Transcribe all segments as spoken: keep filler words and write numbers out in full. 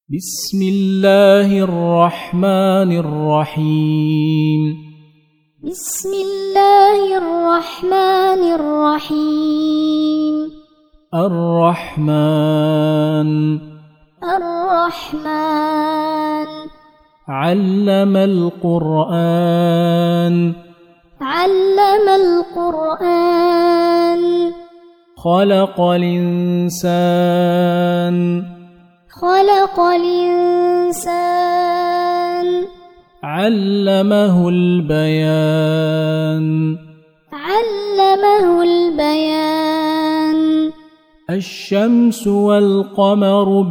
بسم الله الرحمن الرحيم بسم الله الرحمن الرحيم الرحمن الرحمن علم القرآن علم القرآن خلق الإنسان خلق الإنسان علمه البيان علمه البيان الشمس والقمر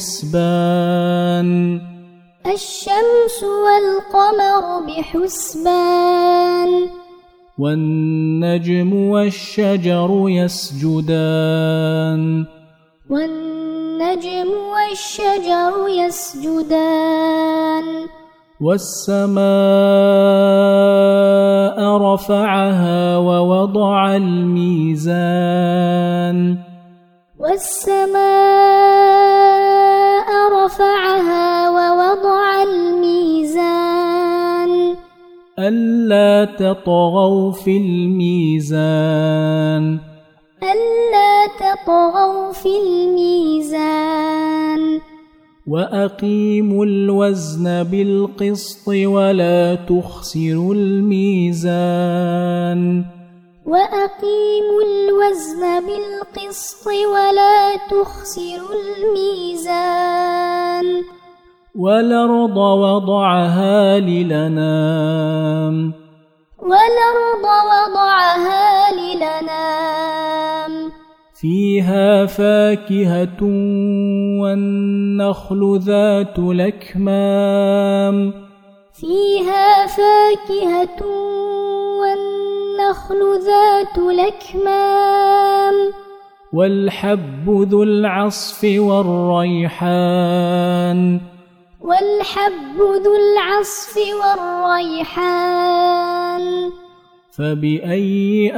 بحسبان الشمس والقمر بحسبان والنجم والشجر يسجدان والنجم والشجر يسجدان والسماء رفعها ووضع الميزان والسماء رفعها ووضع الميزان ألا تطغوا في الميزان ألا تطغوا في الميزان وأقيموا الوزن بالقسط ولا تخسروا الميزان وأقيموا الوزن بالقسط ولا تخسروا الميزان والأرض وضعها للأنام والأرض وضعها للأنام فيها فاكهة والنخل ذات الأكمام فيها فاكهة والنخل ذات الأكمام والحب ذو العصف والريحان والحب ذو العصف والريحان فبأي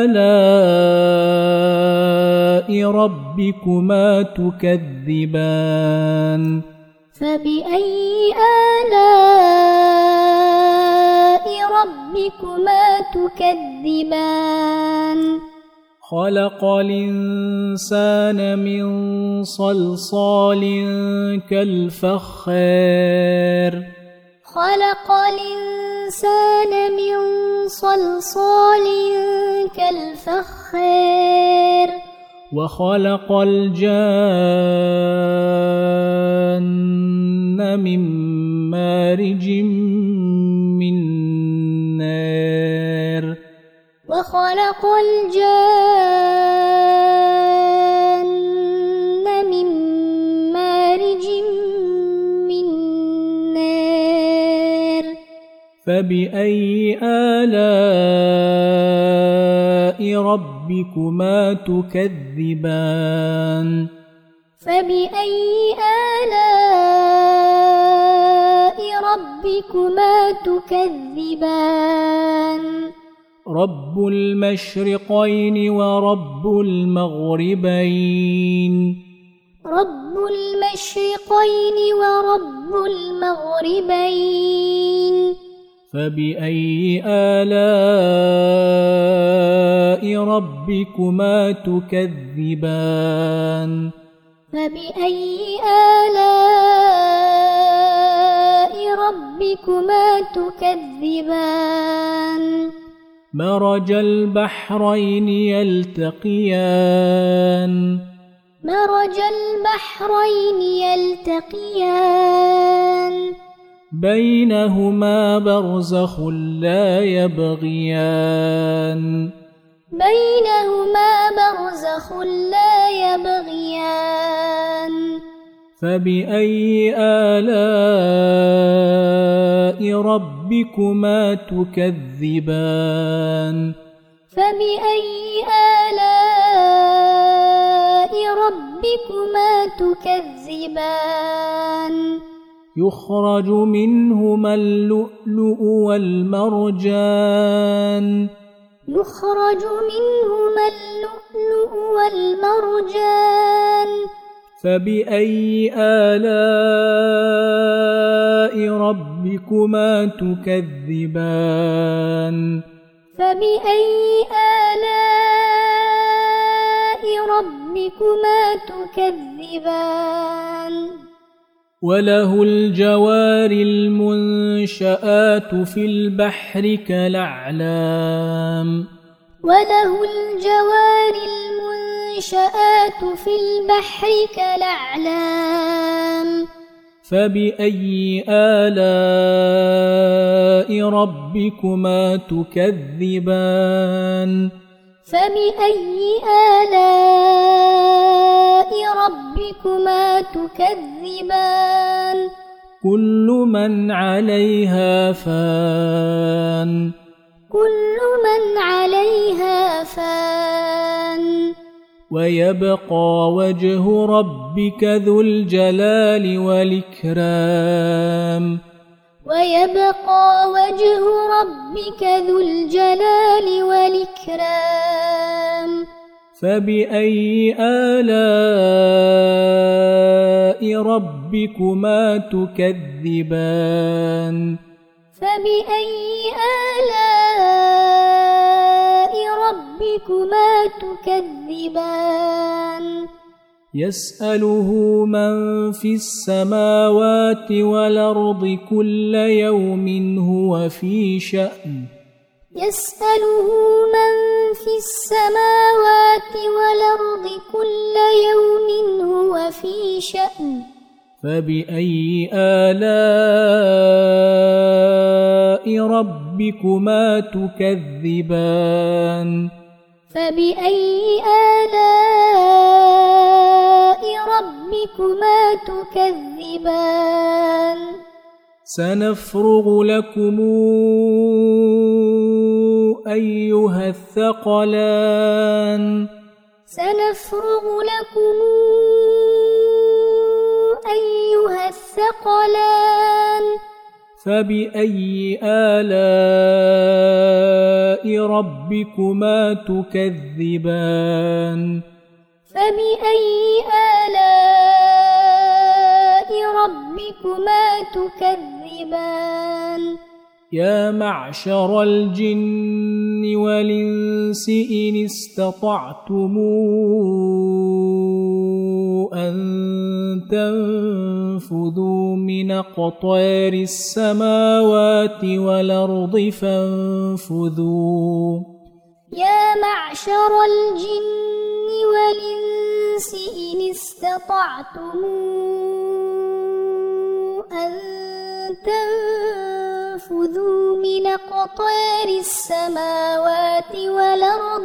آلاء ربكما تكذبان فبأي آلاء ربكما تكذبان خلق الإنسان من صلصال كالفخار خلق الإنسان من صلصال كالفخار وخلق الجان من مارج من نار وخلق الجان من مارج من نار فبأي آلاء ربكما تكذبان فبأي آلاء ربكما تكذبان رب المشرقين ورب المغربين رب المشرقين ورب المغربين فبأي آلاء ربكما تكذبان فبأي آلاء ربكما تكذبان مرج البحرين يلتقيان مرج البحرين يلتقيان بينهما برزخ لا يبغيان بينهما برزخ لا يبغيان فبأي آلاء ربكما تكذبان فبأي آلاء ربكما تكذبان يخرج منهما اللؤلؤ والمرجان يخرج منهما اللؤلؤ والمرجان فبأي آلاء ربكما تكذبان فبأي آلاء ربكما تكذبان وله الجوار المنشآت في البحر كالأعلام وله الجوار المنشآت في البحر كالأعلام فبأي آلاء ربكما تكذبان فبأي آلاء ربكما تكذبان كل من عليها فان كل من عليها فان ويبقى وجه ربك ذو الجلال والإكرام ويبقى وجه ربك ذو الجلال والإكرام فبأي آلاء ربكما تكذبان فبأي آلاء ربكما تكذبان يسأله من في السماوات والأرض كل يوم هو في شأن يسأله من في السماوات والأرض كل يوم هو في شأن فبأي آلاء ربكما تكذبان فبأي آلاء ربكما تكذبان سنفرغ لكم أيها الثقلان سنفرغ لكم أيها الثقلان فبأي آلاء ربكما تكذبان فبأي آلاء ربكما تكذبان يا معشر الجن والإنس إن استطعتم أن تنفذوا من أقطار السماوات والأرض فانفذوا يا معشر الجن والإنس إن استطعتم أن تنفذوا من أقطار السماوات والأرض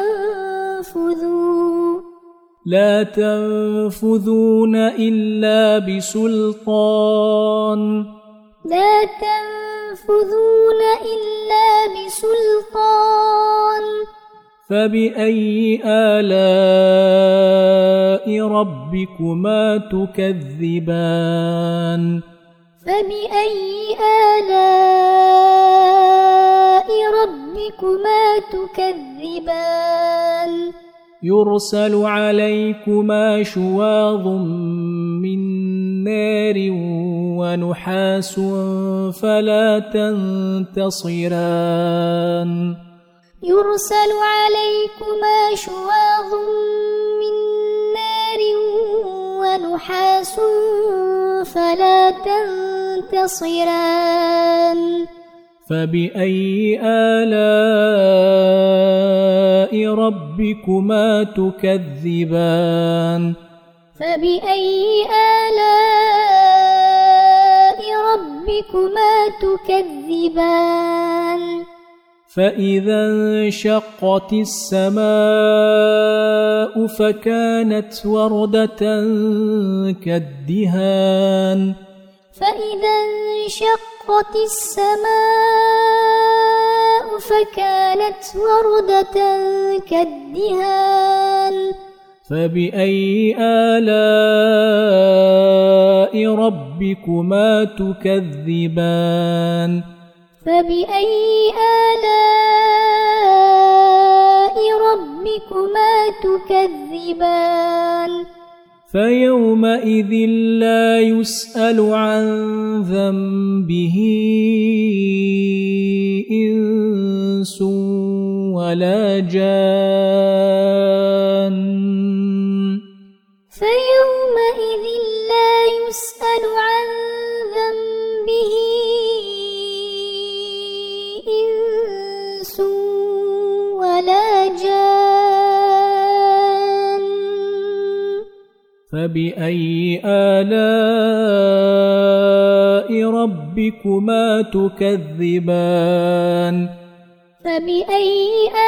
فانفذوا لا تنفذون إلا بسلطان لا تنفذون إلا بسلطان فبأي آلاء ربكما تكذبان فبأي آلاء ربكما تكذبان يرسل عليكما شواظ من نار ونحاس فلا تنتصران يرسل عليكما شواظ من نار ونحاس فلا تنتصران فبأي آلاء ربكما تكذبان فبأي آلاء ربكما تكذبان فإذا انشقت السماء فكانت وردة كالدهان فإذا انشقت السماء فكانت وردة كالدهان فبأي آلاء ربكما تكذبان فبأي آلاء ربكما تكذبان فيومئذ لا يسأل عن ذنبه إنس ولا جان فيومئذ لا يسأل عن ذنبه إنس ولا جان فبأي آلاء ربكما تكذبان فبأي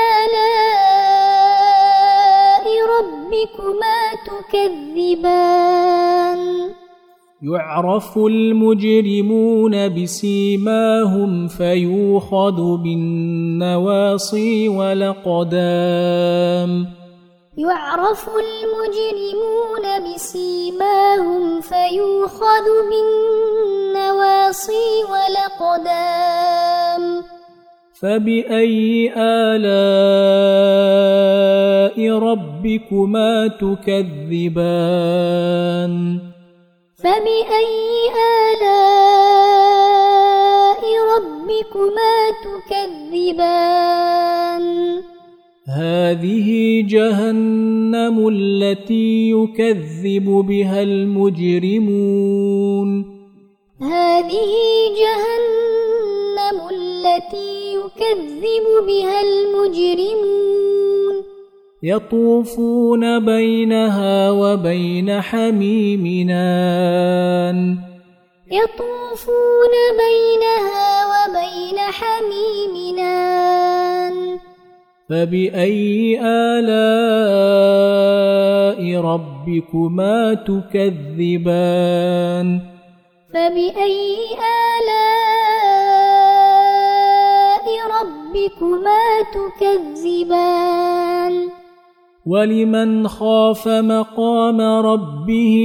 آلاء ربكما تكذبان يعرف المجرمون بسيماهم فيوخذ بالنواصي والأقدام يعرف المجرمون بسيماهم فيوخذ بالنواصي والأقدام فبأي آلاء ربكما تكذبان فبأي آلاء ربكما تكذبان هذه جهنم التي يكذب بها المجرمون هذه جهنم التي يكذب بها المجرمون يطوفون بينها وبين حميم آن يطوفون بينها وبين حميم آن فبأي آلاء ربكما تكذبان فبأي آلاء ربكما تكذبان ولمن خاف مقام ربه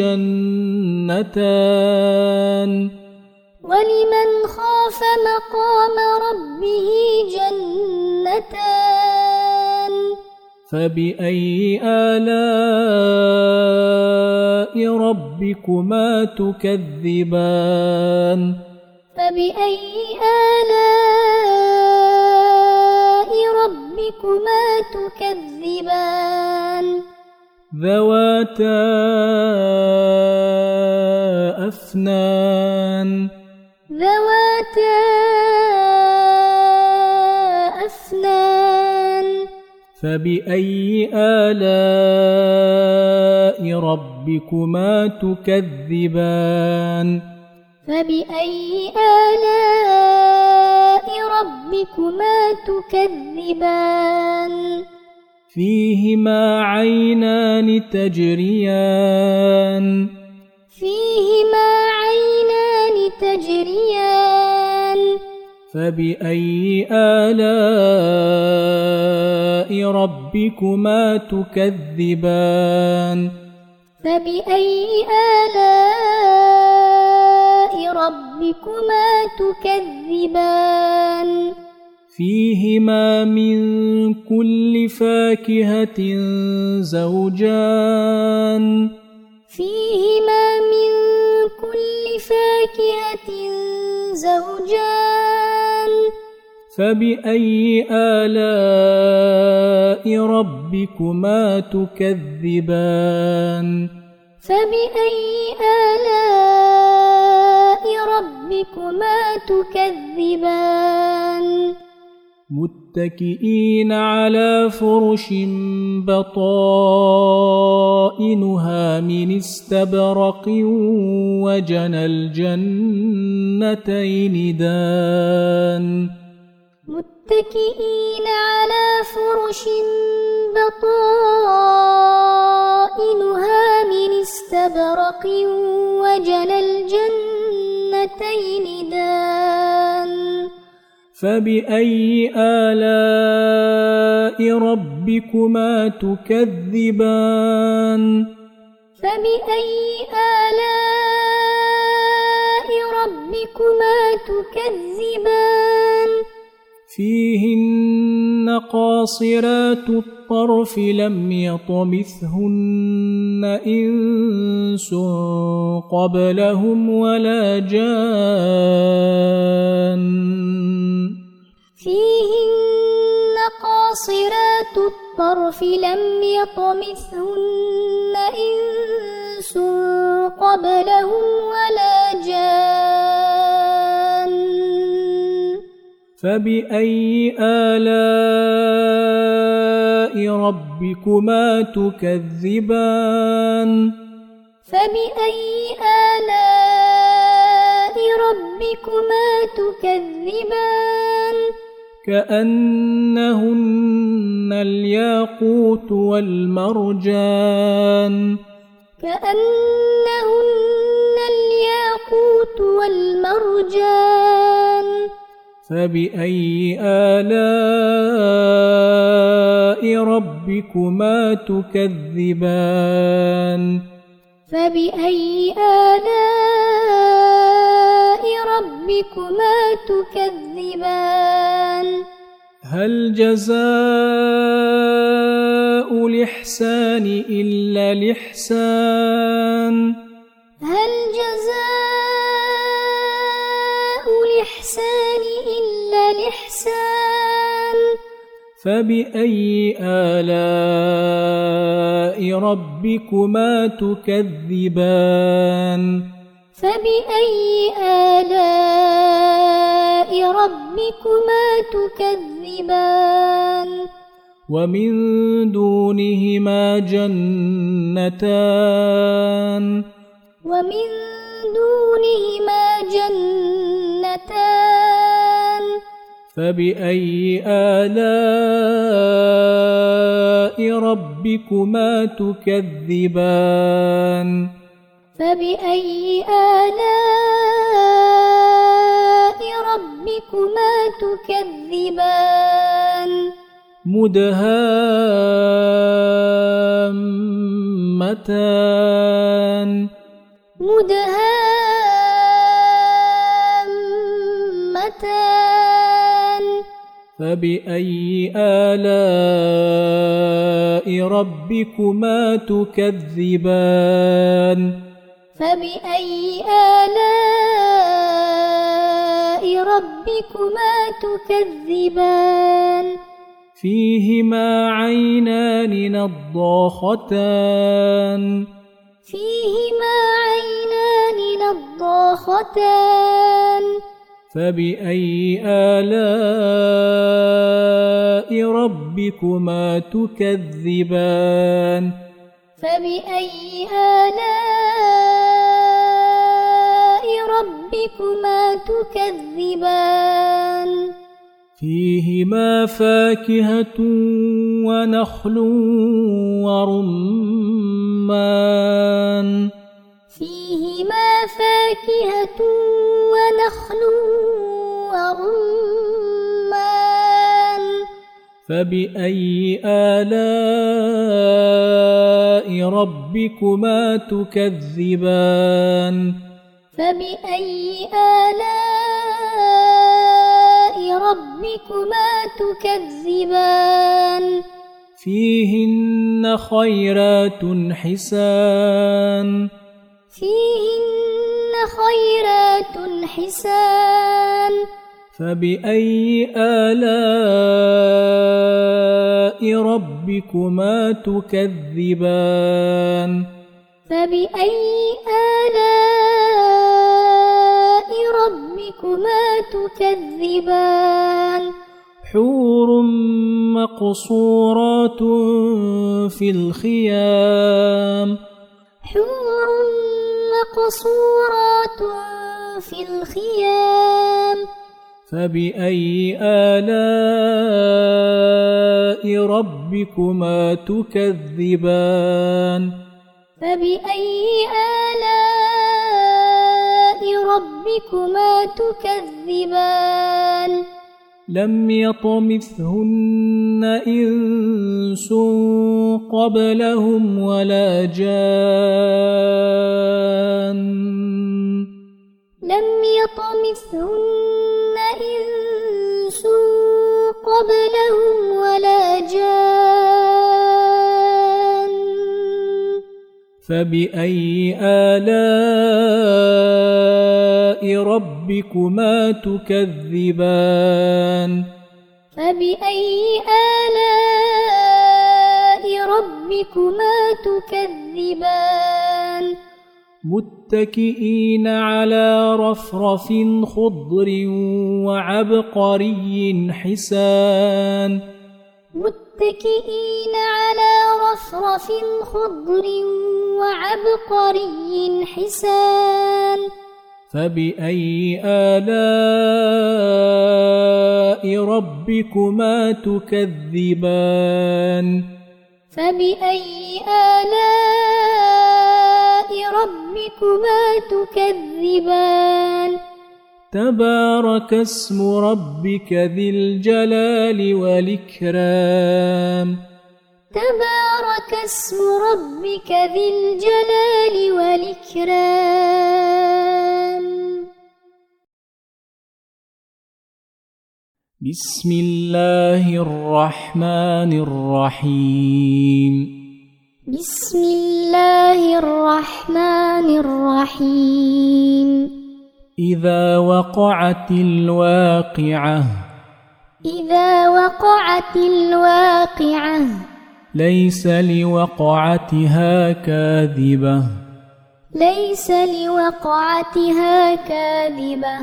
جنتان ولمن خاف مقام ربه جنتان فبأي آلاء ربكما تكذبان فبأي آلاء ربكما تكذبان ذواتا أفنان ذواتا أفنان فبأي آلاء ربكما تكذبان فبأي آلاء ربكما تكذبان فيهما عينان تجريان فيهما عينان تجريان فبأي آلاء ربكما تكذبان فبأي آلاء ربكما تكذبان فيهما من كل فاكهة زوجان فيهما من كل فاكهة زوجان فبأي آلاء ربكما تكذبان فبأي آلاء ربكما تكذبان متكئين على فرش بطائنها من استبرق وجنى الجنتين دان متكئين على فرش بطائنها من استبرق وجنى الجنتين دان فبأي آلاء ربكما تكذبان فبأي آلاء ربكما تكذبان فيهن قاصرات الطرف الطرف لم يطمثهن إنس قبلهم ولا جان فيهن قاصرات الطرف لم يطمثهن إنس قبلهم ولا جان فبأي آلاء ربكما تكذبان فبأي آلاء ربكما تكذبان كأنهن الياقوت والمرجان كأنهن الياقوت والمرجان فبأي آلاء ربكما تكذبان فبأي آلاء ربكما تكذبان هل جزاء الإحسان إلا الإحسان هل جزاء الإحسان إلا الإحسان فبأي آلاء ربكما تكذبان فبأي آلاء ربكما تكذبان ومن دونهما جنتان ومن دونهما جنتان فبأي آلاء ربكما تكذبان فبأي آلاء ربكما تكذبان مدهامتان مدهامتان فبأي آلاء ربكما تكذبان فبأي آلاء ربكما تكذبان فيهما عينان نضاختان فيهما عينان نضاختان فبأي آلاء ربكما تكذبان فبأي آلاء ربكما تكذبان فيهما فاكهة ونخل ورمان فيهما فاكهة ونخل ورمان فبأي آلاء ربكما تكذبان فبأي آلاء ربكما تكذبان فيهن خيرات حسان فيهن خيرات حسان فبأي آلاء ربكما تكذبان فبأي آلاء ربكما تكذبان حور مقصورات في الخيام حور مقصورات في الخيام فبأي آلاء ربكما تكذبان فبأي آلاء ربكما تكذبان لم يطمثهن إنس قبلهم ولا جان لم يطمثهن إنس قبلهم ولا جان فبأي آلاء ربكما تكذبان فبأي آلاء ربكما تكذبان متكئين على رفرف خضر وعبقري حسان متكئين على رفرف خضر وعبقري حسان فبأي آلاء ربكما تكذبان فبأي آلاء ربكما تكذبان تبارك اسم ربك ذي الجلال والإكرام تبارك اسم ربك ذي الجلال والإكرام بسم الله الرحمن الرحيم بسم الله الرحمن الرحيم إذا وقعت الواقعة إذا وقعت الواقعة ليس لوقعتها كاذبة ليس لوقعتها كاذبة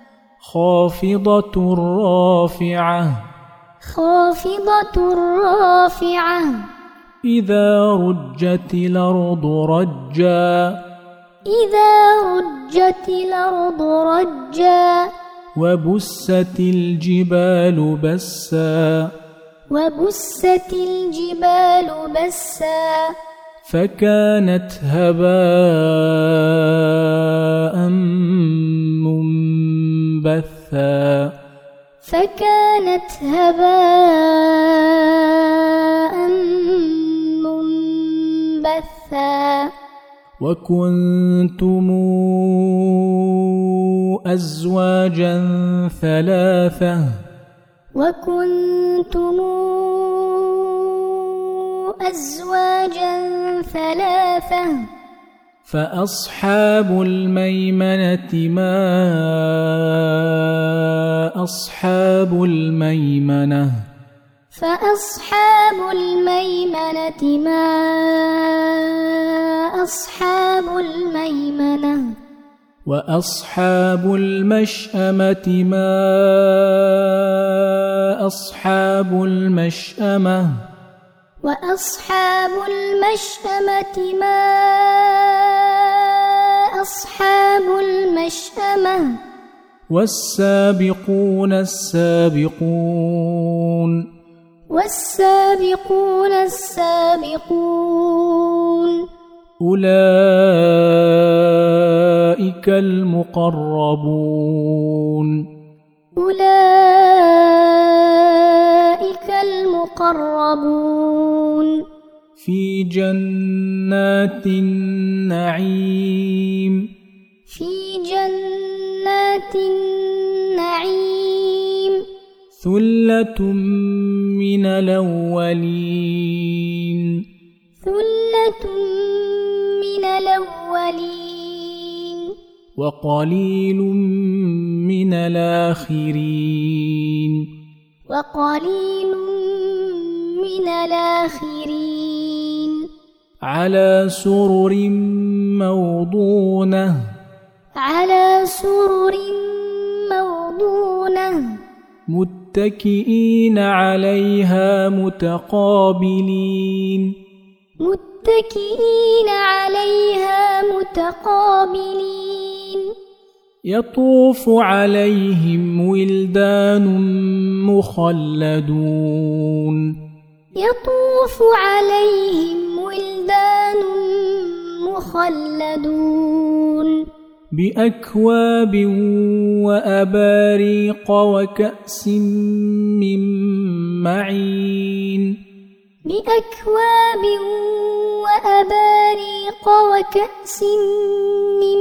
خافضة رافعة خافضة رافعة إذا رجت الأرض رجا إذا رجت الأرض رجا وبست الجبال بسا وبست الجبال بسا فكانت هباء منبثا فكانت هباء منبثا وكنتم أزواجا ثلاثة وكنتم أزواجا ثلاثة فأصحاب الميمنة ما أصحاب الميمنة فأصحاب الميمنة ما أصحاب الميمنة وأصحاب المشأمة ما أصحاب المشأمة وأصحاب المشأمة ما أصحاب المشأمة والسابقون السابقون والسابقون السابقون أولئك المقربون أولئك المقربون في جنات النعيم في جنات النعيم ثلة من الأولين ثلة من الأولين وقليل من الآخرين وقليل من الآخرين على سرر موضونة على سرر موضونة متكئين عليها متقابلين متكئين عليها متقابلين يطوف عليهم ولدان مخلدون يطوف عليهم ولدان مخلدون بأكواب وأباريق وكأس من معين بأكواب وأباريق وكأس من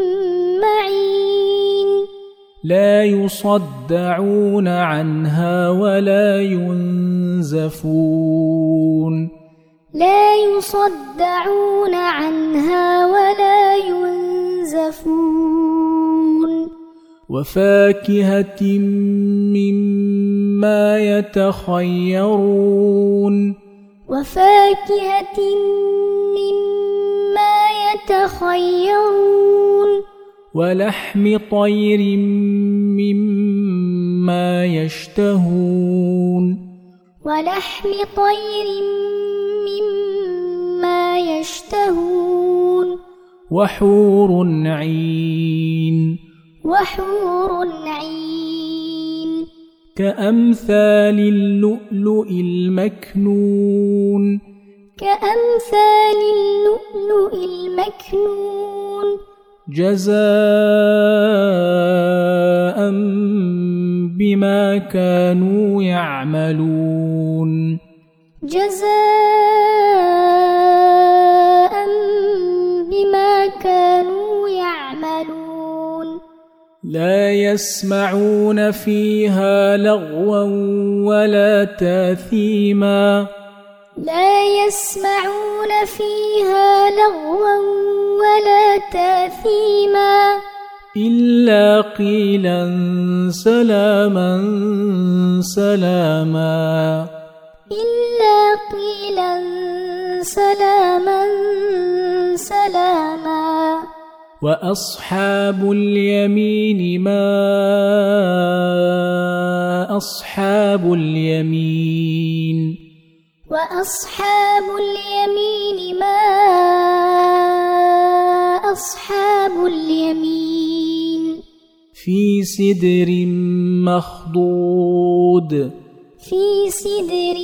معين لا يصدعون عنها ولا ينزفون لا يصدعون عنها ولا ينزفون وفاكهة مما يتخيرون وفاكهة مما يتخيرون ولحم طير مما يشتهون ولحم طير مما يشتهون وحور عين وحور عين كأمثال اللؤلؤ المكنون كأمثال اللؤلؤ المكنون جزاء بما كانوا يعملون جزاء بما كانوا يعملون لا يسمعون فيها لغوا ولا تاثيما لا يسمعون فيها لغوا ولا تاثيما إلا قيلا سلاما سلاما إلا قيلا سلاما سلاما وأصحاب اليمين ما أصحاب اليمين وأصحاب اليمين ما أصحاب اليمين في سدر مخضود في سدر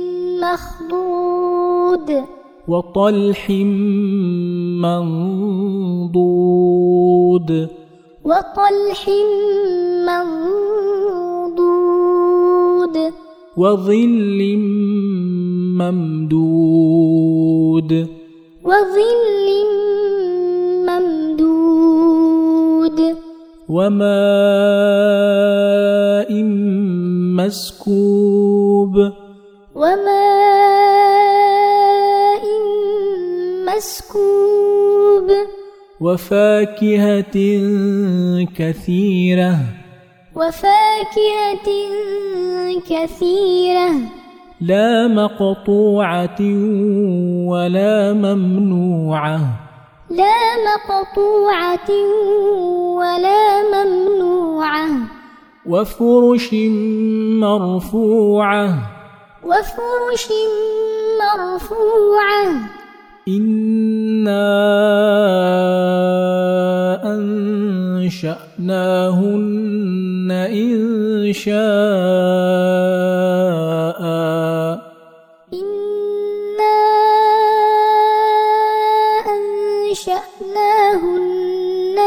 مخضود وطلح منضود وطلح منضود وظل ممدود وظل ممدود وماء مسكوب وماء مسكوب وفاكهة كثيرة وفاكهة كثيرة لا مقطوعة ولا ممنوعة لا مقطوعة ولا ممنوعة وفرش مرفوعة وفرش مرفوعة إنا أنشأناهن إنشاء إنا أنشأناهن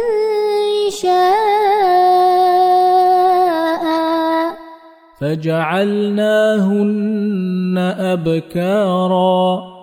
إنشاء فجعلناهن أبكارا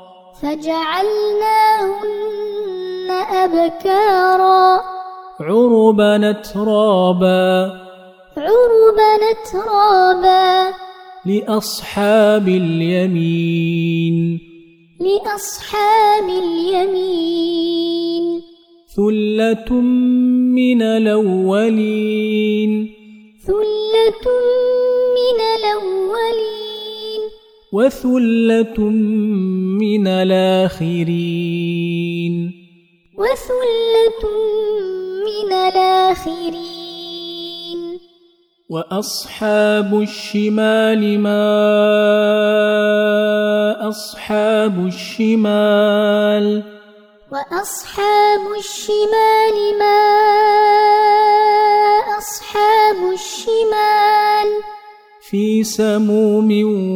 فجعلناهن أبكارا عربا أترابا عربا أترابا لأصحاب اليمين لأصحاب اليمين ثلة من الأولين ثلة من الأولين وثلة من الآخرين وثلة من الآخرين وأصحاب الشمال ما أصحاب الشمال وأصحاب الشمال ما أصحاب الشمال في سموم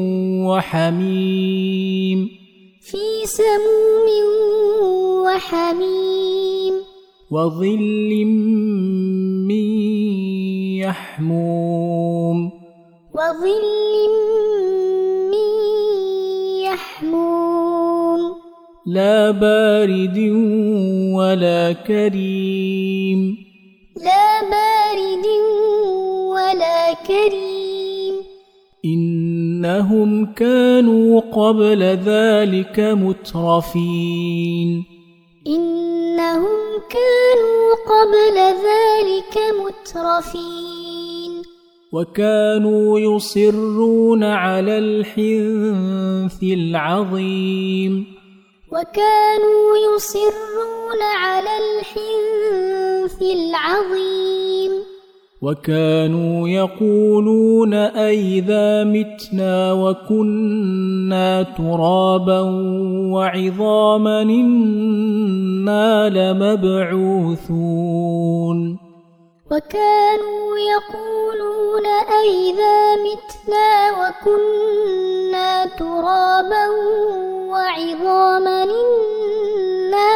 وحميم في سموم وحميم وظل من يحموم وظل من يحموم لا بارد ولا كريم لا بارد ولا كريم إن إنهم كانوا قبل ذلك مترفين إنهم كانوا قبل ذلك مترفين وكانوا يصرون على الحنث العظيم وكانوا يصرون على الحنث العظيم وكانوا يقولون أئذا متنا وكنا ترابا وعظاما إنا لمبعوثون وكانوا يقولون أئذا متنا وكنا ترابا وعظاما إنا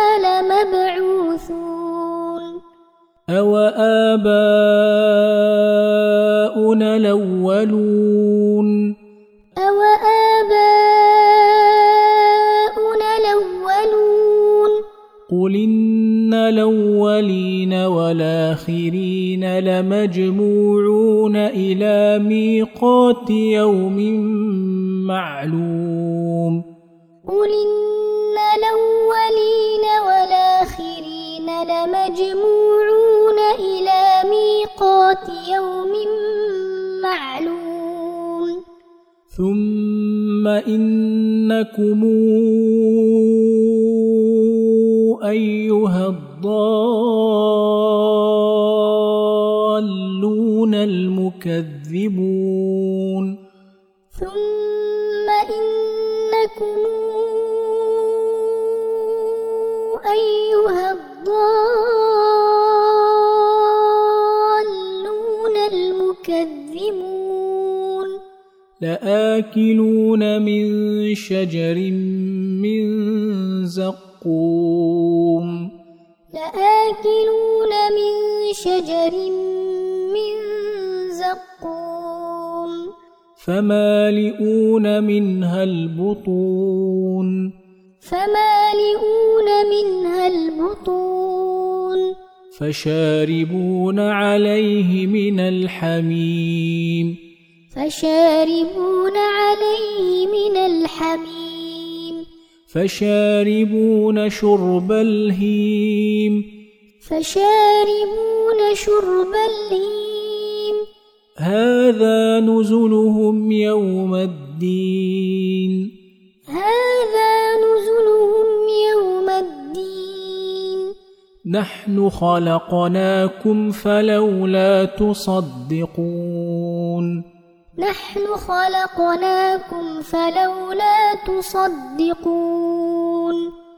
لمبعوثون أوآباؤنا الأولون أوآباؤنا الأولون قل إن الأولين والآخرين لمجموعون إلى ميقات يوم معلوم قل إن الأولين والآخرين لمجموعون إلى ميقات يوم معلوم ثم إنكم أيها الضالون المكذبون ثم إنكم أيها الضالون المكذبون لآكلون من شجر من زقوم لآكلون من شجر من زقوم فمالئون منها البطون فمالئون منها البطون فشاربون عليه من الحميم فشاربون عليه من الحميم فشاربون شرب الهيم فشاربون شرب الهيم هذا نزلهم يوم الدين هذا نزلهم يوم الدين نحن خلقناكم فلولا تصدقون نحن خلقناكم فلولا تصدقون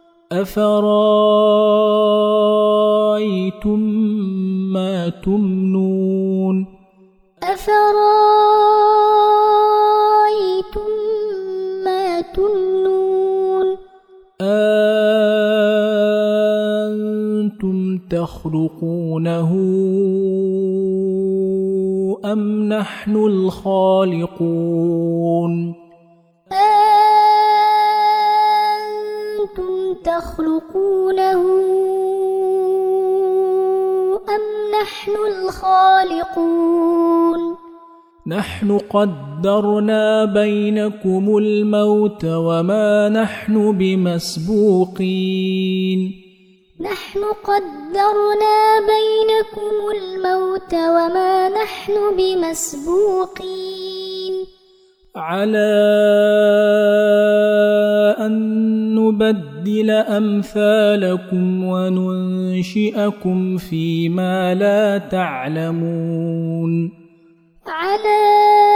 أفرأيتم ما تمنون أفرأيتم ما تمنون أأنتم تخلقونه أم نحن الخالقون أأنتم تخلقونه أم نحن الخالقون نحن قدرنا بينكم الموت وما نحن بمسبوقين نحن قدرنا بينكم الموت وما نحن بمسبوقين على أن نبدل أمثالكم وننشئكم فيما لا تعلمون على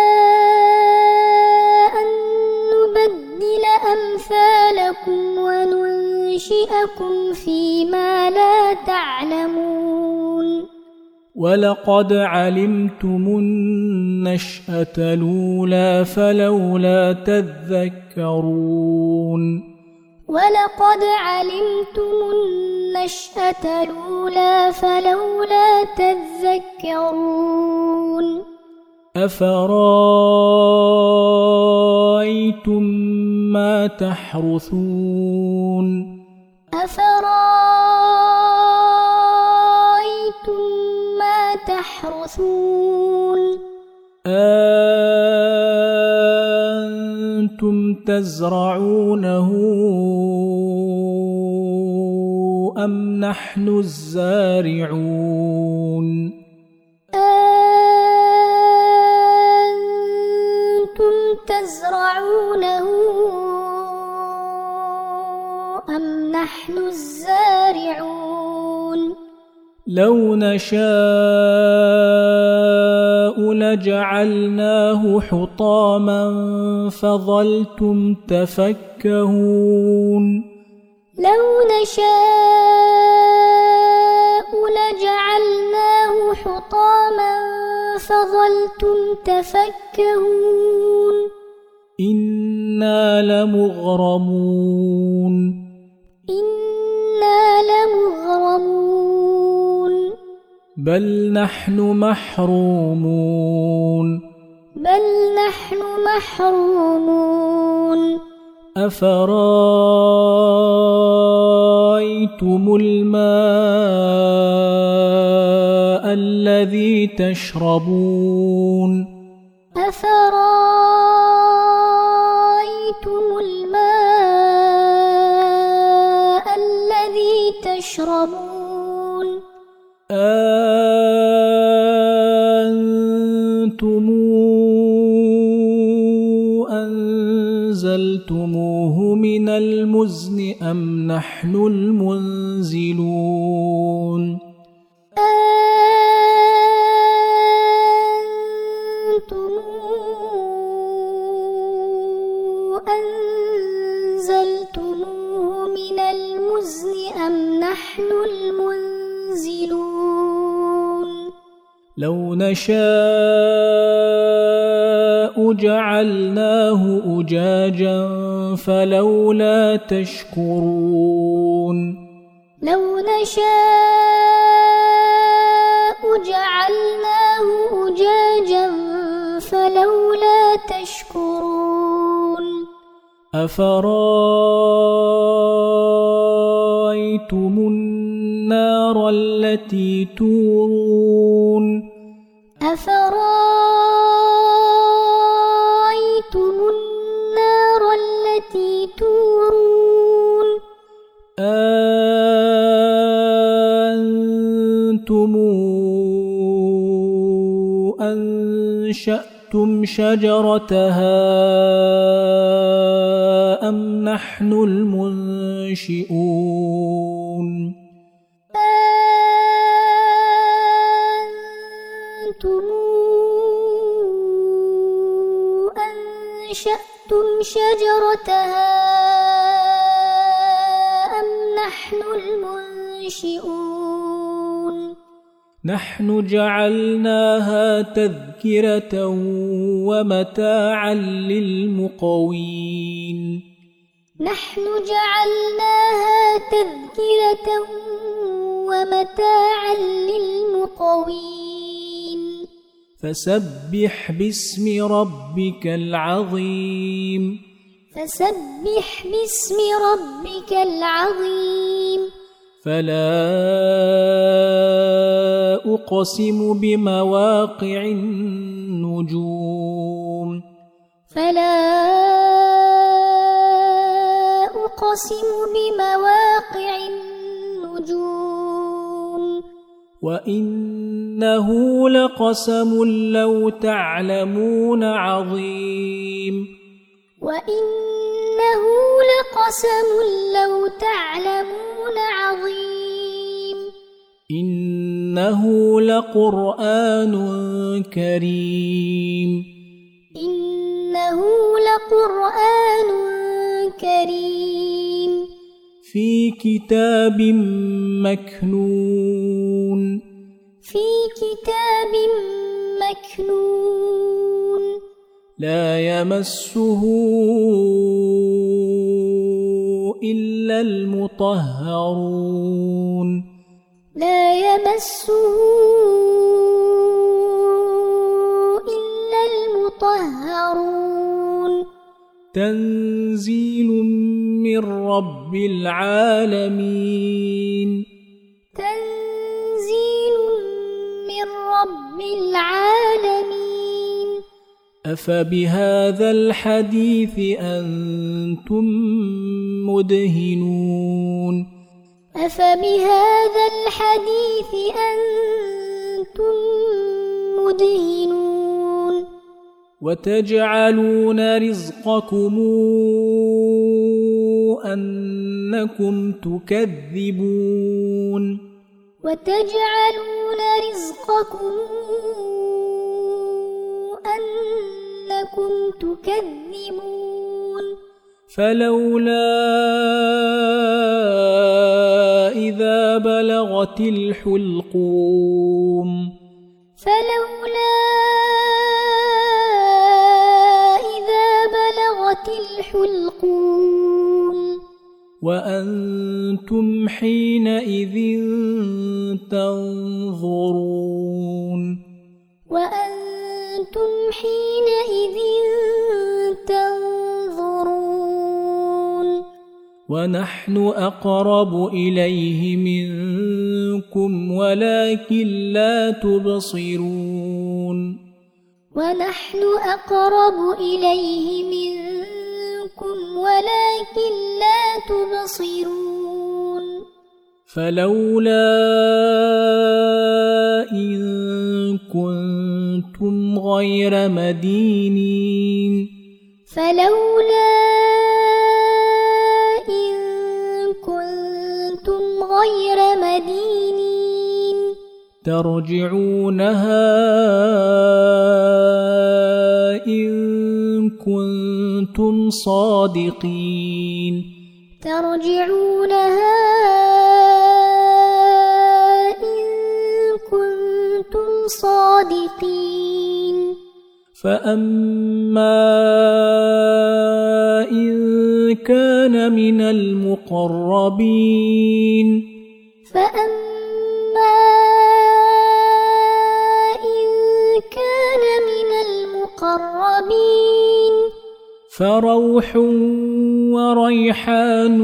أن نبدل أمثالكم وننشئكم فيما لا تعلمون ولقد علمتم النشأة الأولى فلولا تذكرون ولقد علمتم النشأة الأولى فلولا تذكرون أفرأيتم ما تحرثون أفرأيتم ما تحرثون تزرعونه أم نحن الزارعون أأنتم تزرعونه أم نحن الزارعون لو نشاء لجعلناه حطاما فظلتم تفكهون لو نشاء لجعلناه حطاما فظلتم تفكهون إنا لمغرمون إنا لمغرمون بل نحن محرومون بل نحن محرومون أفرأيتم الماء الذي تشربون أفرأيتم الماء الذي تشربون أأنتم أنزلتموه من المزن أم نحن المنزلون أأنتم أنزلتموه من المزن أم نحن المنزلون لو نشاء جعلناه أجاجا فلولا تشكرون لو نشاء جعلناه أجاجا فلولا تشكرون أفرأيتم النار التي تورون أفرأيتم النار التي تورون أأنتم أنشأتم شجرتها أم نحن المنشئون أأنتم أنشأتم شجرتها أم نحن المنشئون نحن جعلناها تذكرة ومتاعا للمقوين نحن جعلناها تذكرة ومتاعا للمقوين فسبح باسم ربك العظيم فسبح باسم ربك العظيم فلا أقسم بمواقع النجوم فلا أقسم بمواقع النجوم وإنه لقسم لو تعلمون عظيم وإنه لقسم لو تعلمون عظيم إنه لقرآن كريم إنه لقرآن كريم في كتاب مكنون في كتاب مكنون لا يمسه إلا المطهرون لا يمسه إلا المطهرون تنزيل من رب العالمين تنزيل من رب العالمين أفبهذا الحديث أنتم مدهنون أفبهذا الحديث أنتم مدهنون وتجعلون رزقكم أنكم تكذبون وتجعلون رزقكم أنكم تكذبون فلولا إذا بلغت الحلقوم فلولا إذا بلغت الحلقوم وأنتم حينئذ تنظرون وأنتم حينئذ تنظرون ونحن أقرب إليه منكم ولكن لا تبصرون ونحن أقرب إليه منكم ولكن لا تبصرون فلولا إن كنتم غير مدينين فلولا إن كنتم غير مدينين ترجعونها إن كنتم صادقين ترجعونها إن كنتم صادقين فأما إن كان من المقربين فأما إن كان من المقربين فروح وريحان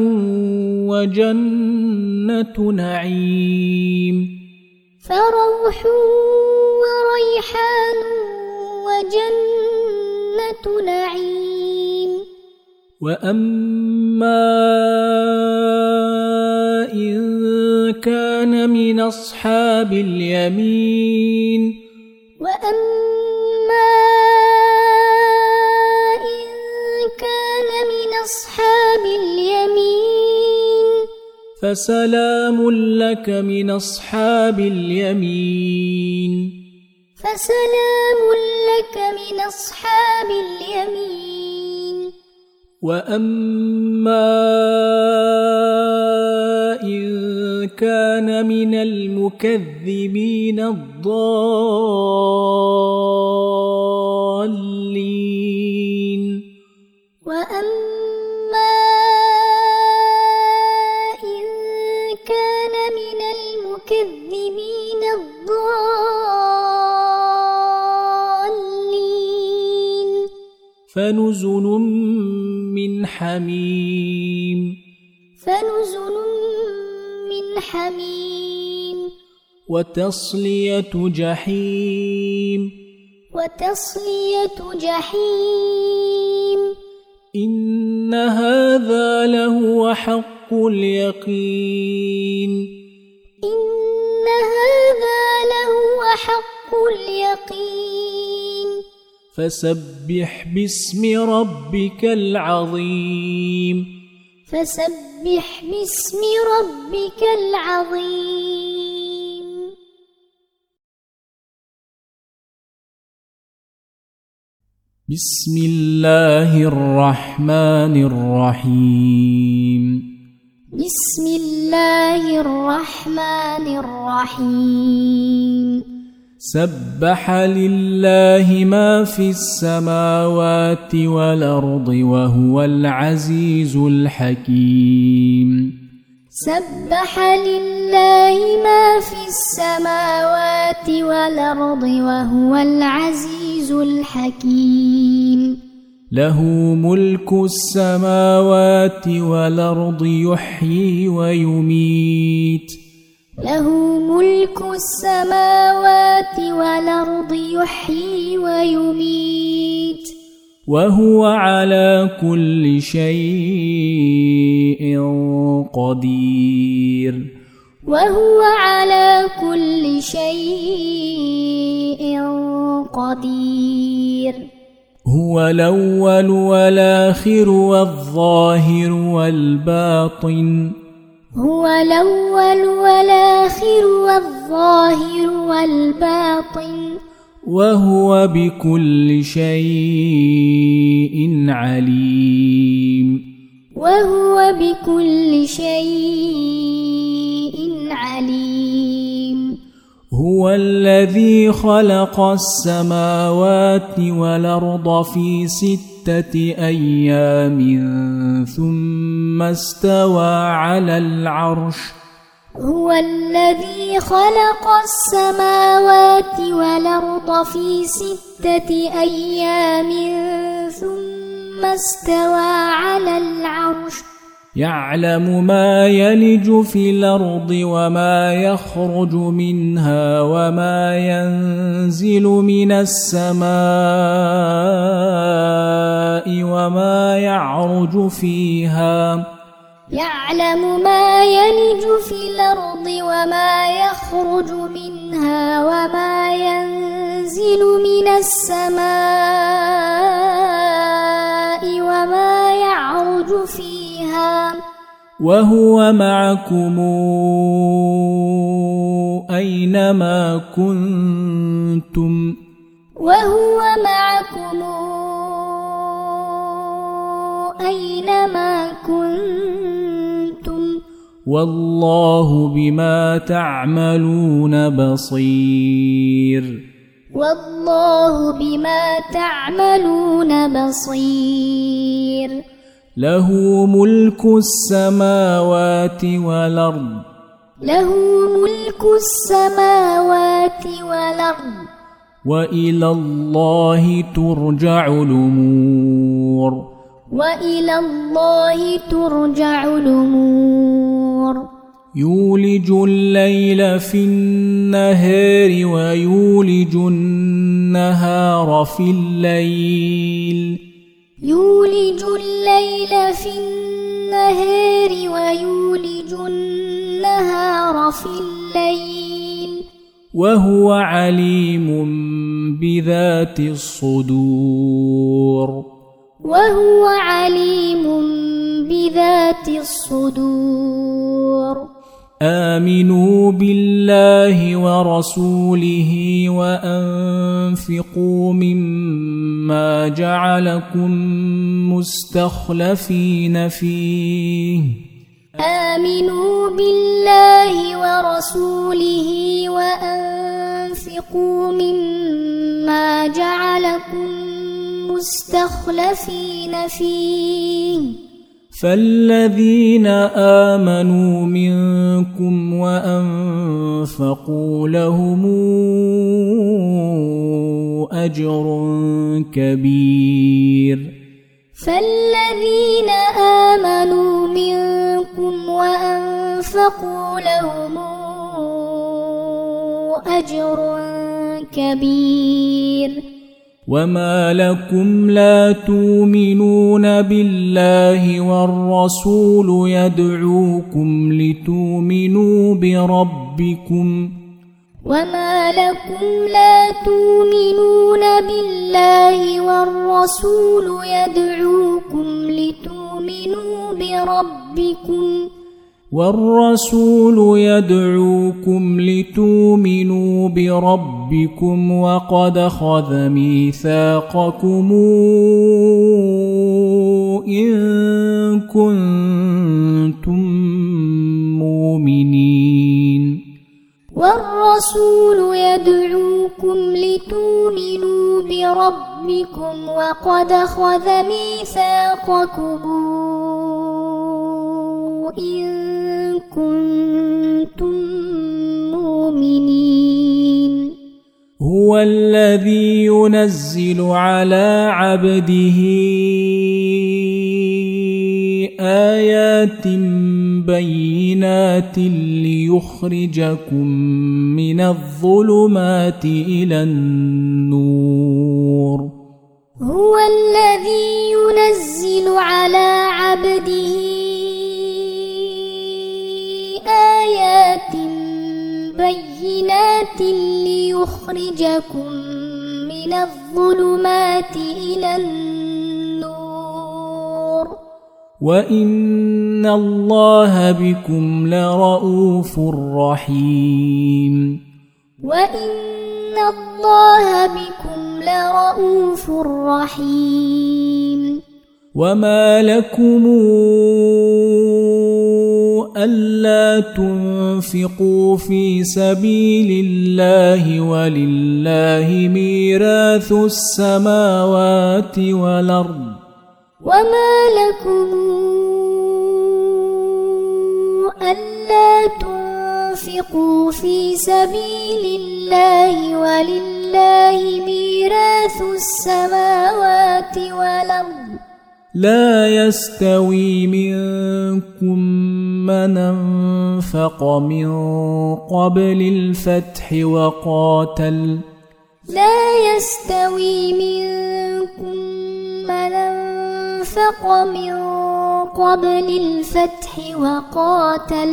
وجنة نعيم فروح وريحان وجنة نعيم وأما إن كان من أصحاب اليمين وأما إن كان من أصحاب اليمين فسلام لك من أصحاب اليمين فسلام لك من أصحاب اليمين وأما إن كان من المكذبين الضالين وأما إن كان من المكذبين الضالين فنزل من حميم فنزل من حميم وتصلية جحيم وتصلية جحيم إن هذا لهو حق اليقين إن هذا لهو حق اليقين فسبح باسم ربك العظيم فسبح باسم ربك العظيم بسم الله الرحمن الرحيم بسم الله الرحمن الرحيم سبح لله ما في السماوات والأرض وهو العزيز الحكيم سبح لله ما في السماوات والأرض وهو العزيز الحكيم له ملك السماوات والأرض يحيي ويميت له ملك السماوات والأرض يحيي ويميت وهو على كل شيء قدير وهو على كل شيء قدير هو الأول والآخر والظاهر والباطن هو الأول والآخر والظاهر والباطن وهو بكل شيء عليم وهو بكل شيء عليم هو الذي خلق السماوات والأرض في ستة أيام ثم استوى على العرش هو الذي خلق السماوات والأرض في ستة أيام ثم استوى على العرش يعلم ما يلج في الأرض وما يخرج منها وما ينزل من السماء وما يعرج فيها يعلم ما يلج في الأرض وما يخرج منها وما ينزل من السماء وما يعرج فيها وهو معكم أينما كنتم وهو معكم أينما كنتم والله بما تعملون بصير والله بما تعملون بصير له ملك السماوات والأرض له ملك السماوات والأرض وإلى الله ترجع الأمور وإلى الله ترجع الأمور يولج الليل في النهار ويولج النهار في الليل يولج الليل في النهار ويولج النهار في الليل وهو عليم بذات الصدور وهو عليم بذات الصدور آمنوا بالله ورسوله وأنفقوا مما جعلكم مستخلفين فيه آمنوا بالله ورسوله وأنفقوا مما جعلكم مستخلفين فيه فالذين آمنوا منكم وأنفقوا لهم أجر كبير فالذين آمنوا منكم وأنفقوا لهم أجر كبير وما لكم لا تؤمنون بالله والرسول يدعوكم لتؤمنوا بربكم وما لكم لا تؤمنون بالله والرسول يدعوكم لتؤمنوا بربكم والرسول يدعوكم لتؤمنوا بربكم وقد أخذ ميثاقكم إن كنتم مؤمنين والرسول يدعوكم لتؤمنوا بربكم وقد أخذ ميثاقكم إن كنتم مؤمنين هو الذي ينزل على عبده آيات بينات بينات ليخرجكم من الظلمات إلى النور. هو الذي ينزل على عبده آيات بينات ليخرجكم من الظلمات إلى النور وإن الله بكم لرؤوف رحيم. وإن الله بكم لرؤوف رحيم. وما لكم ألا تنفقوا في سبيل الله ولله ميراث السماوات والأرض. وما لكم ألا تنفقوا في سبيل الله ولله ميراث السماوات والأرض. لا يستوي منكم من أنفق من قبل الفتح وقاتل. لا يستوي منكم من أنفق من قبل الفتح وقاتل.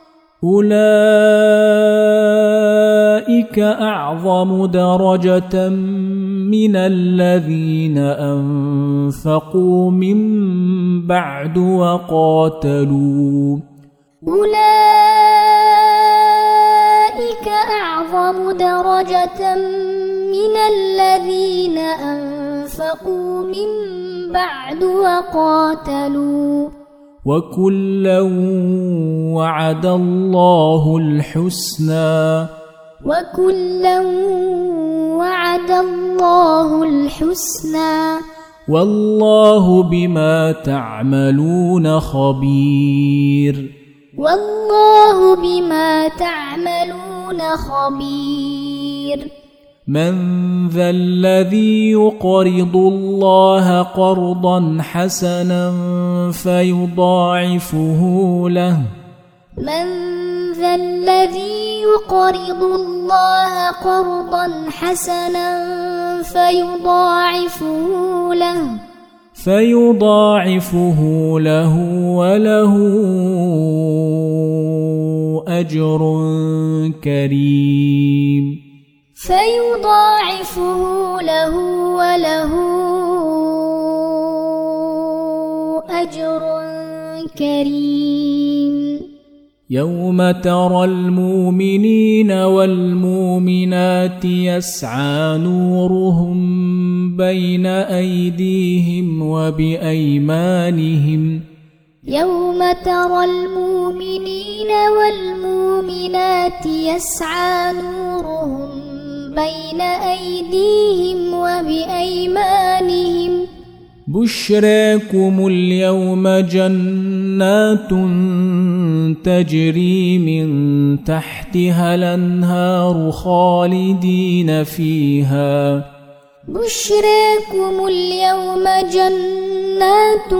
أولئك أعظم درجة من الذين أنفقوا من بعد وقاتلوا. أولئك أعظم درجة من الذين أنفقوا من بعد وقاتلوا. وكلا وعد الله الحسنى. وكلا وعد الله الحسنى. والله بما تعملون خبير. والله بما تعملون خبير. من ذا الذي يقرض الله قرضا حسنا فيضاعفه له. من ذا الذي يقرض الله قرضا حسنا فيضاعفه له. فيضاعفه له وله أجر كريم. فيضاعفه له وله أجر كريم. يوم ترى المؤمنين والمؤمنات يسعى نورهم بين أيديهم وبأيمانهم. يوم ترى المؤمنين والمؤمنات يسعى نورهم بين أيديهم وبأيمانهم. بشراكم اليوم جنات تجري من تحتها الأنهار خالدين فيها. بشراكم اليوم جنات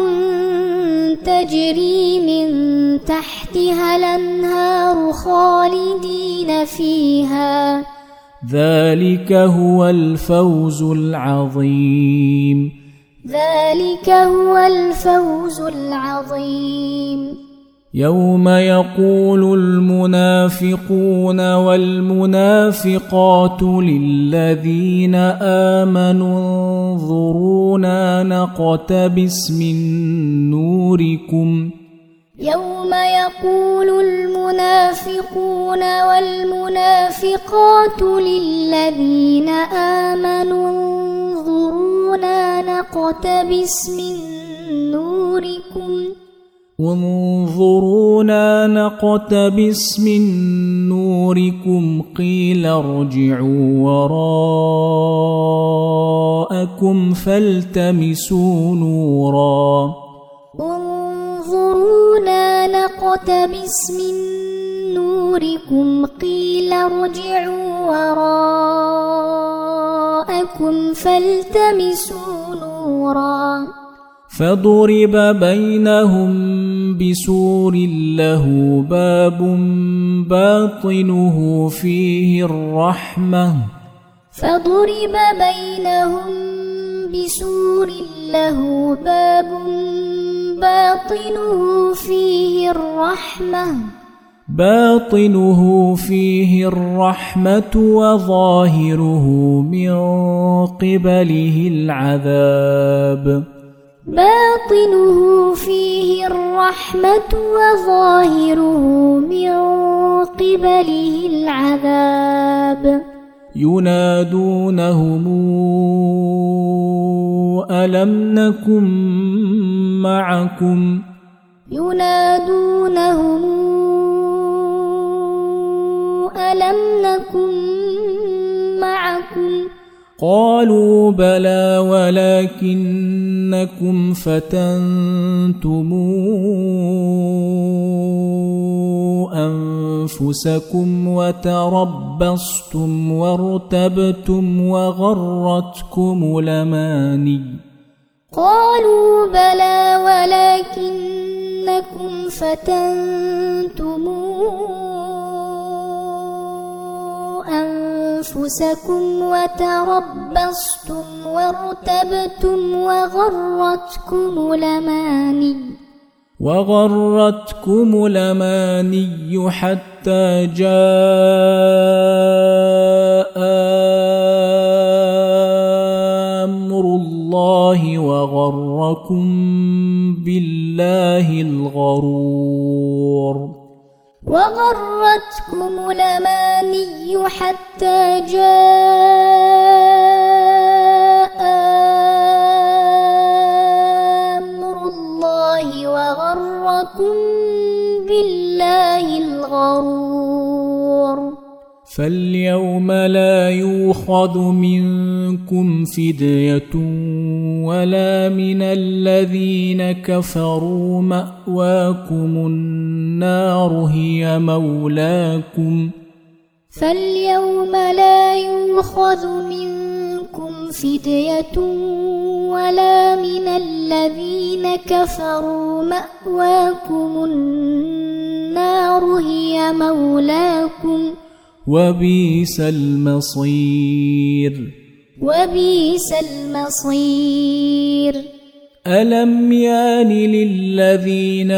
تجري من تحتها الأنهار خالدين فيها. ذلك هو الفوز العظيم. ذلك هو الفوز العظيم. يوم يقول المنافقون والمنافقات للذين آمنوا انظرونا نقتبس من نوركم. يوم يقول المنافقون والمنافقات للذين آمنوا انظرونا نقتبس من نوركم. انظرونا نقتبس من نوركم قيل ارجعوا وراءكم فالتمسوا نورا. انظرونا نقتبس من نوركم قيل ارجعوا وراءكم فالتمسوا نورا. فضرب بينهم بسور له باب باطنه فيه الرحمة فضرب بينهم بسور له باب باطنه فيه الرحمة باطنه فيه الرحمة وظاهره من قبله العذاب باطنه فيه الرحمة وظاهره من قبله العذاب ينادونهم ألم نكن معكم ينادونهم ألم نكن معكم قالوا بلى ولكنكم فتنتم أنفسكم وتربصتم وارتبتم وغرتكم الأماني قالوا بلى ولكنكم فتنتم أنفسكم وتربصتم وارتبتم وغرتكم الأماني وغرتكم الأماني حتى جاء أمر الله وغركم بالله الغرور وغرتكم الأماني حتى جاء أمر الله وغركم بالله الغرور فاليوم لا يؤخذ منكم فدية ولا من الذين كفروا مأواكم النار هي مولاكم فاليوم لا يؤخذ منكم فدية ولا من الذين كفروا مأواكم النار هي مولاكم وبئس المصير وبئس المصير ألم يان للذين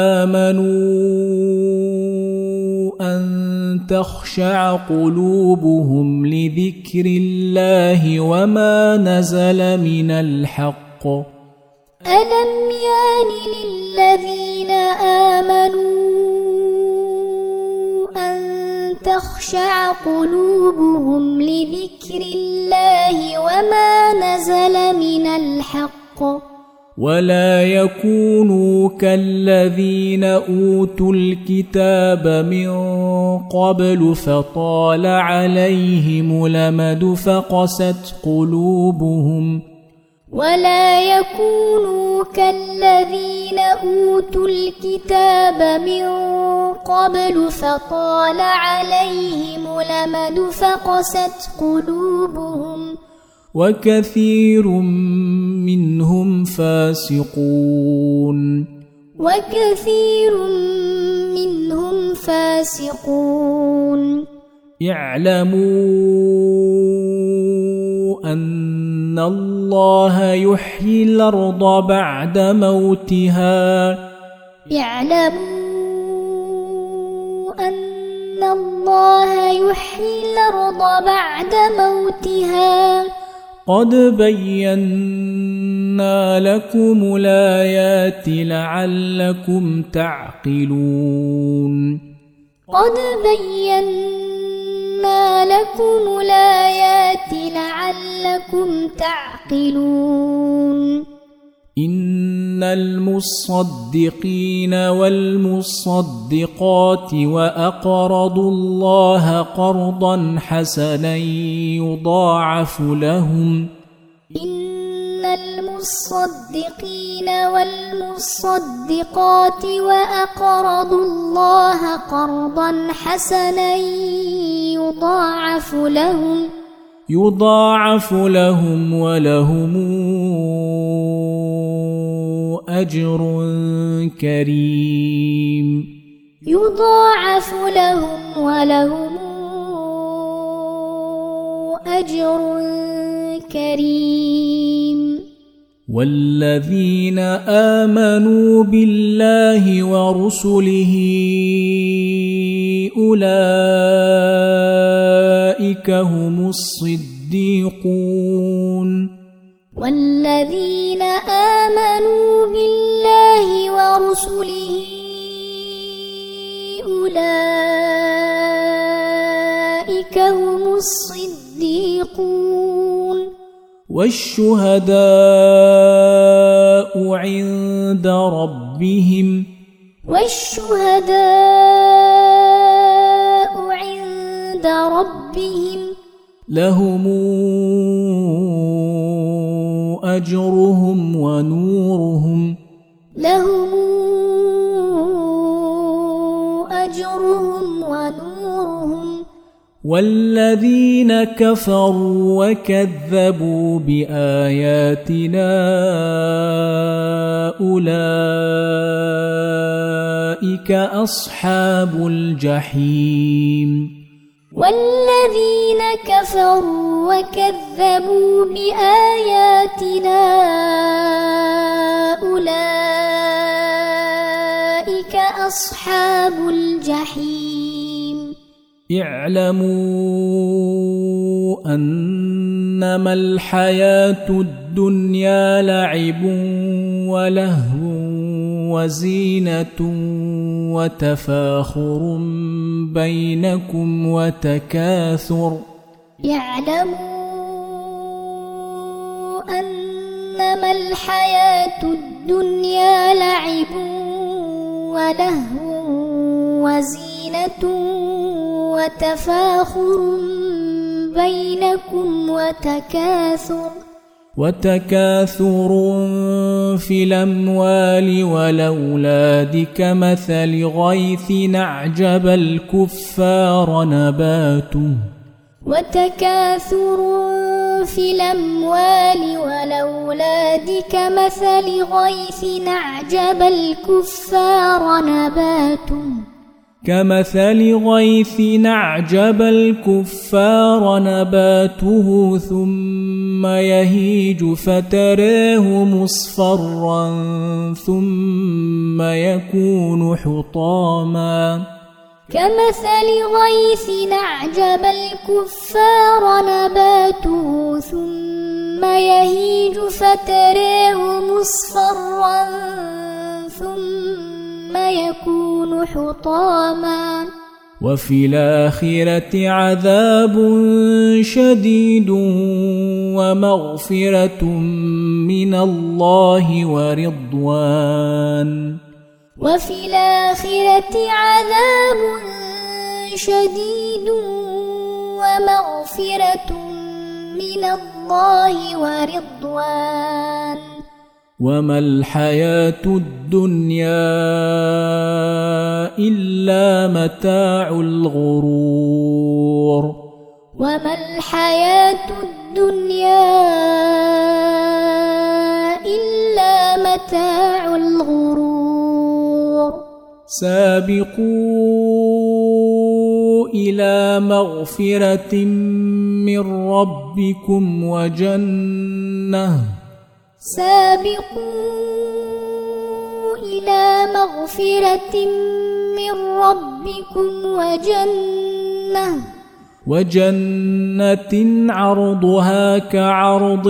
آمنوا أن تخشع قلوبهم لذكر الله وما نزل من الحق ألم يان للذين آمنوا أن تخشع قلوبهم لذكر الله وما نزل من الحق ولا يكونوا كالذين أوتوا الكتاب من قبل فطال عليهم الأمد فقست قلوبهم ولا يكونوا كالذين أوتوا الكتاب من قبل فطال عليهم الأمد فقست قلوبهم وكثير منهم فاسقون وكثير منهم فاسقون اعلموا أن الله يحيي الأرض بعد موتها اعلموا أن الله يحيي الأرض بعد موتها قد بينا لكم الآيات لعلكم تعقلون قد بينا لكم الآيات لعلكم تعقلون إن المصدقين والمصدقات وأقرضوا الله قرضا حسنا يضاعف لهم إن المصدقين والمصدقات وأقرضوا الله قرضا حسنا يضاعف لهم يضاعف لهم ولهم أجر كريم يضاعف لهم ولهم أجر كريم والذين آمنوا بالله ورسله أولئك هم الصديقون والذين آمنوا بالله ورسله أولئك هم الصديقون والشهداء عند ربهم والشهداء عند ربهم لهم أجرهم ونورهم لهم أجرهم ونورهم والذين كفروا وكذبوا بآياتنا أولئك أصحاب الجحيم والذين كفروا وكذبوا بآياتنا أولئك أصحاب الجحيم اعلموا أنما الحياة الدنيا لعب ولهو وزينة وتفاخر بينكم وتكاثر يعلموا أنما الحياة الدنيا لعب ولهو وزينة وتفاخر بينكم وتكاثر وتكاثر في الأموال والأولاد كمثل غيث أعجب الكفار نباته وتكاثر في الأموال والأولاد كمثل غيث أعجب الكفار نباته كمثل غيث أعجب الكفار نباته ثم يهيج فتراه مصفرا ثم يكون حطاما كمثل غيث أعجب الكفار نباته ثم يهيج فتراه مصفرا ثم يكون حطاما وفي الآخرة عذاب شديد ومغفرة من الله ورضوان وفي الآخرة عذاب شديد ومغفرة من الله ورضوان وما الحياة الدنيا إلا متاع الغرور وما الحياة الدنيا إلا متاع الغرور سابقوا إلى مغفرة من ربكم وجنة سابقوا إلى مغفرة من ربكم وجنة وجنة عرضها كعرض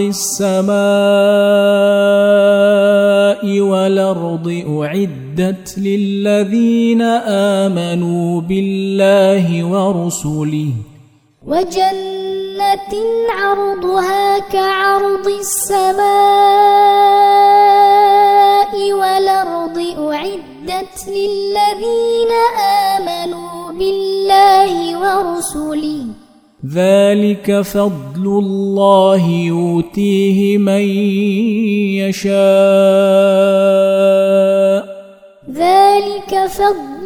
السماء والأرض أعدت للذين آمنوا بالله ورسله وجنة عرضها كعرض السماء والأرض أعدت للذين آمنوا بالله ورسله ذلك فضل الله يؤتيه من يشاء ذلك فضل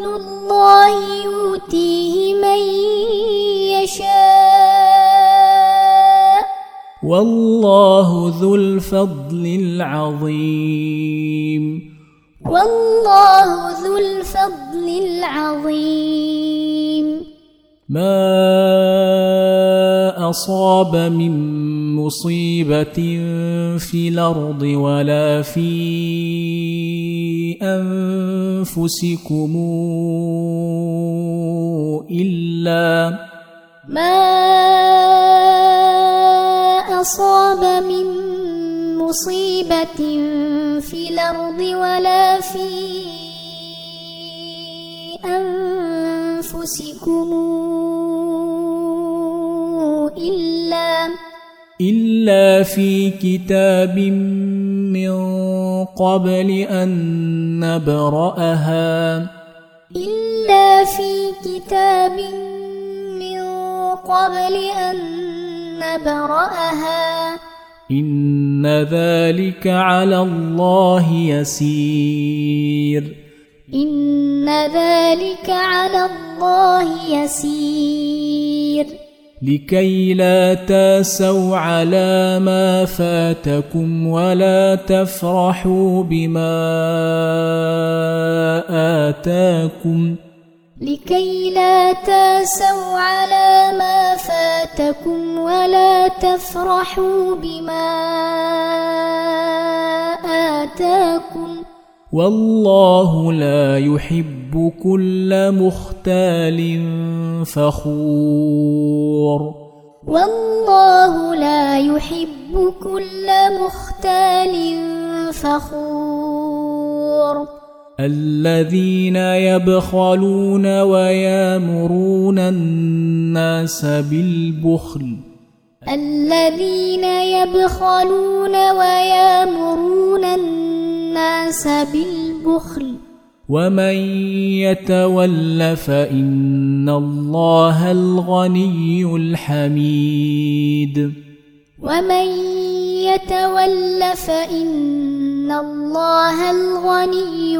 الله يؤتيه من يشاء والله ذو الفضل العظيم والله ذو الفضل العظيم ما أصاب من مصيبة في الأرض ولا في أنفسكم إلا ما أصاب من مصيبة في الأرض ولا في أنفسكم إلا إلا في كتاب من قبل أن نبرأها إلا في كتاب من قبل أن نبرأها إن ذلك على الله يسير إن ذلك على الله يسير لكي لا تاسوا على ما فاتكم ولا تفرحوا بما آتاكم لكي لا تاسوا على ما فاتكم ولا تفرحوا بما آتاكم والله لا يحب كل مختال فخور والله لا يحب كل مختال فخور الذين يبخلون ويامرون الناس بالبخل الذين يبخلون ويامرون الناس بالبخل ومن يتول فإن الله الغني الحميد ومن يتول فإن الله الغني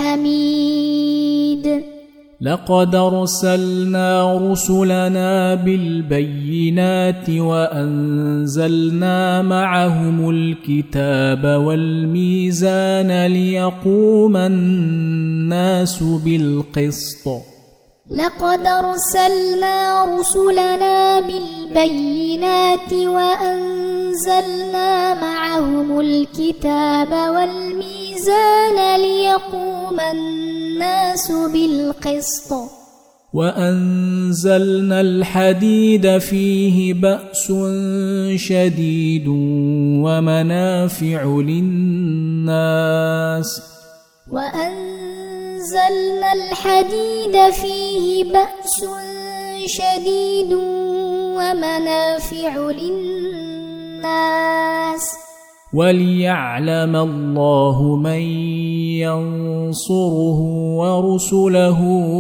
الحميد لقد أرسلنا رسلنا بالبينات وأنزلنا معهم الكتاب والميزان ليقوم الناس بالقسط لقد أرسلنا رسلنا بالبينات وأنزلنا معهم الكتاب والميزان ليقوم الناس بالقسط وأنزلنا الحديد فيه بأس شديد ومنافع للناس وأنزلنا الحديد فيه بأس شديد ومنافع للناس وليعلم الله من ينصره ورسله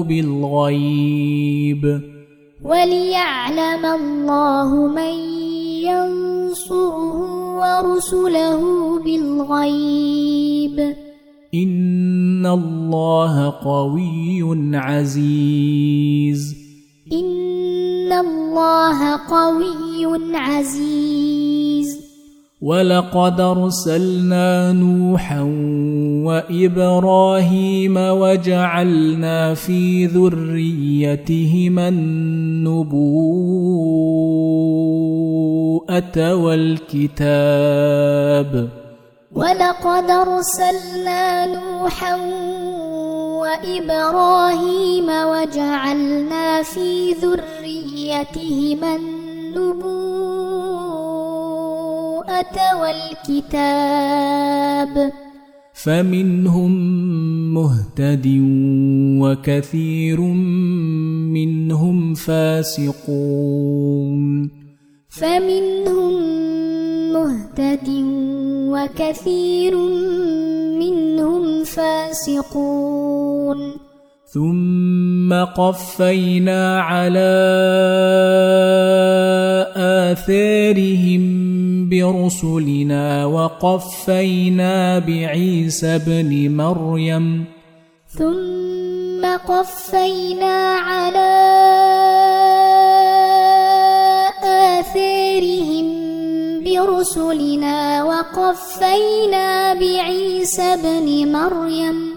بالغيب وليعلم الله من ينصره ورسله بالغيب إن الله قوي عزيز إن الله قوي عزيز ولقد أرسلنا نوحا وإبراهيم وجعلنا في ذريتهما النبوءة والكتاب ولقد أرسلنا نوحا وإبراهيم وجعلنا في ذريتهما النبوءة والكتاب فمنهم مهتد وكثير منهم فاسقون فمنهم مهتد وكثير منهم فاسقون ثم قفينا على آثارهم برسلنا وقفينا بعيسى ابن مريم ثم قفينا على آثارهم برسلنا وقفينا بعيسى ابن مريم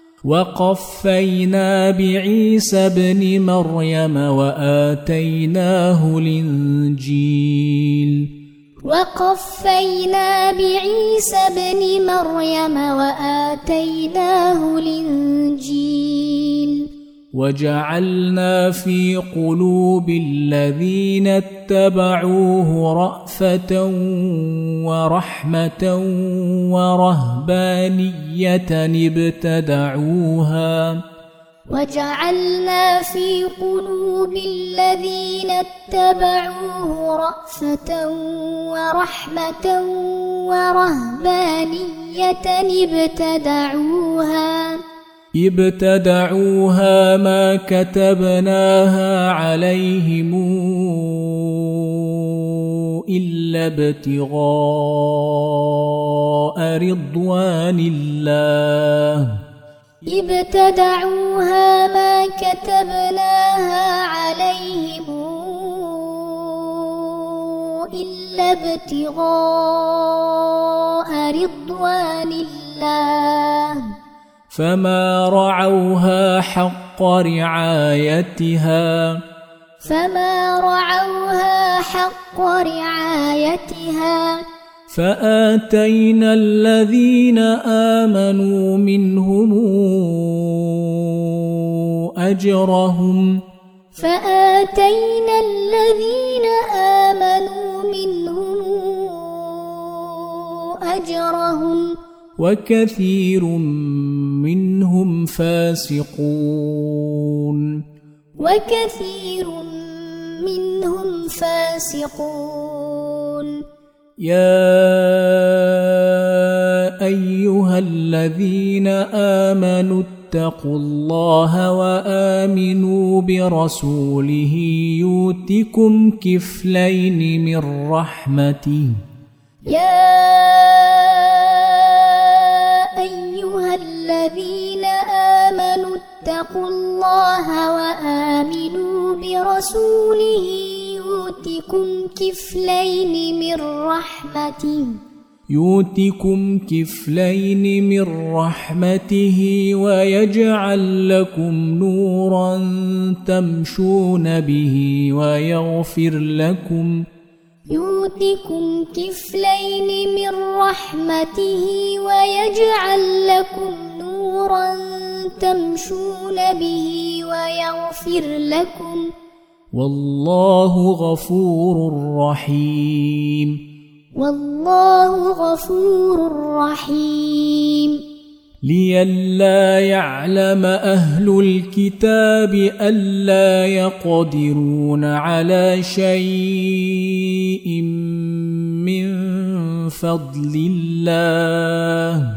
وقفينا بعيسى ابن مريم وآتيناه الإنجيل وقفينا بعيسى ابن مريم وآتيناه الإنجيل وجعلنا في قلوب الذين اتبعوه رأفة ورحمة ورهبانية ابتدعوها وجعلنا في قلوب الذين اتبعوه رأفة ورحمة ورهبانية ابتدعوها ابتدعوها ما كتبناها عليهم إلا ابتغاء رضوان الله ابتدعوها ما كتبناها عليهم إلا ابتغاء رضوان الله فما رعوها حق رعايتها فما رعوها حق رعايتها فآتينا الذين آمنوا منهم أجرهم فآتينا الذين آمنوا منهم أجرهم وكثير منهم فاسقون وكثير منهم فاسقون يا أيها الذين آمنوا اتقوا الله وآمنوا برسوله يؤتكم كفلين من رحمته يا أيها الذين آمنوا اتقوا الله وآمنوا برسوله يؤتكم كفلين من رحمته يؤتكم كفلين من رحمته ويجعل لكم نورا تمشون به ويغفر لكم يؤتكم كفلين من رحمته ويجعل لكم نورا تمشون به ويغفر لكم والله غفور رحيم والله غفور رحيم لئلا يعلم أهل الكتاب ألا يقدرون على شيء من فضل الله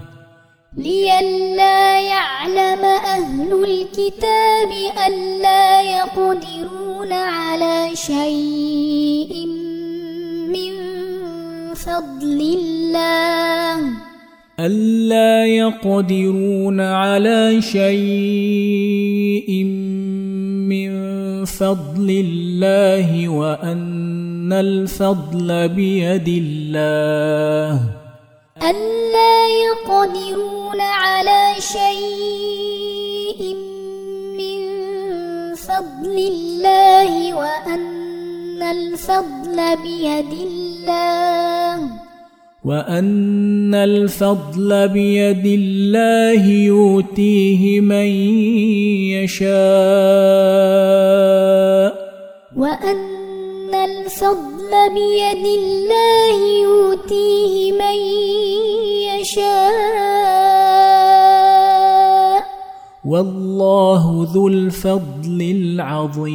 لئلا يعلم أهل الكتاب ألا يقدرون على شيء من فضل الله ألا يقدرون على شيء من فضل الله وأن الفضل بيد الله ألا يقدرون على شيء من فضل الله وأن الفضل بيد الله وأن الفضل بيد الله يؤتيه من يشاء وأن الفضل بيد الله يؤتيه من يشاء والله ذو الفضل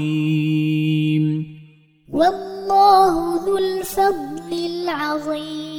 العظيم والله ذو الفضل العظيم